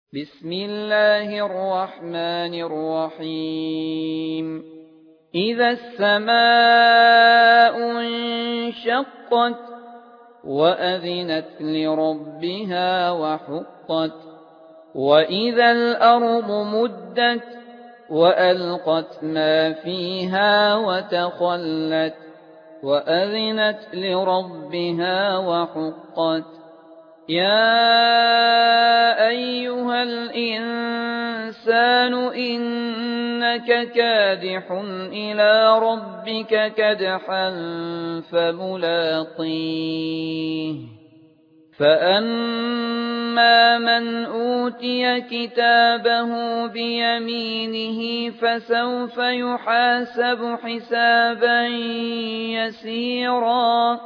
بسم الله الرحمن الرحيم إذا السماء انشقت وأذنت لربها وحقت وإذا الأرض مدت وألقت ما فيها وتخلت وأذنت لربها وحقت يا أيها الإنسان إنك كادح إلى ربك كدحا فملاقيه فأما من أوتي كتابه بيمينه فسوف يحاسب حسابا يسيرا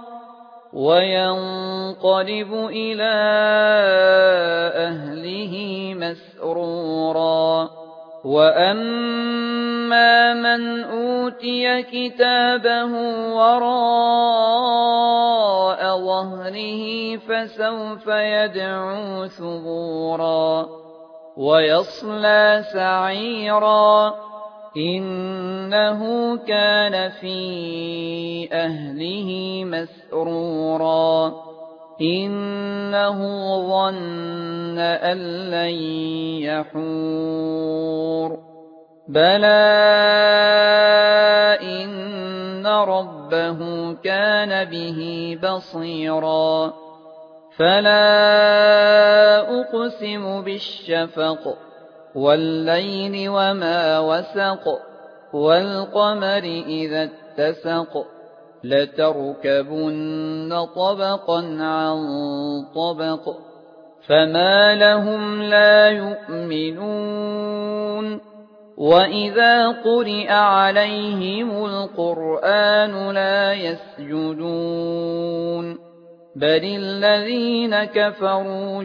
وينقلب إلى أهله مسرورا وأما من أوتي كتابه وراء ظهره فسوف يدعو ثبورا ويصلى سعيرا إنه كان في أهله مسرورا إنه ظن أن لن يحور بلى إن ربه كان به بصيرا فلا أقسم بالشفق والليل وما وسق والقمر إذا اتسق لتركبن طبقا عن طبق فما لهم لا يؤمنون وإذا قرئ عليهم القرآن لا يسجدون بل الذين كفروا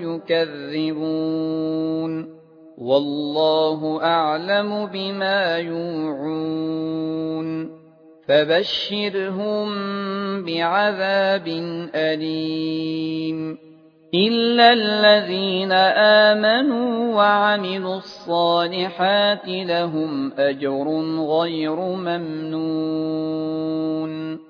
يكذبون والله أعلم بما يوعون فبشرهم بعذاب أليم إلا الذين آمنوا وعملوا الصالحات لهم أجر غير ممنون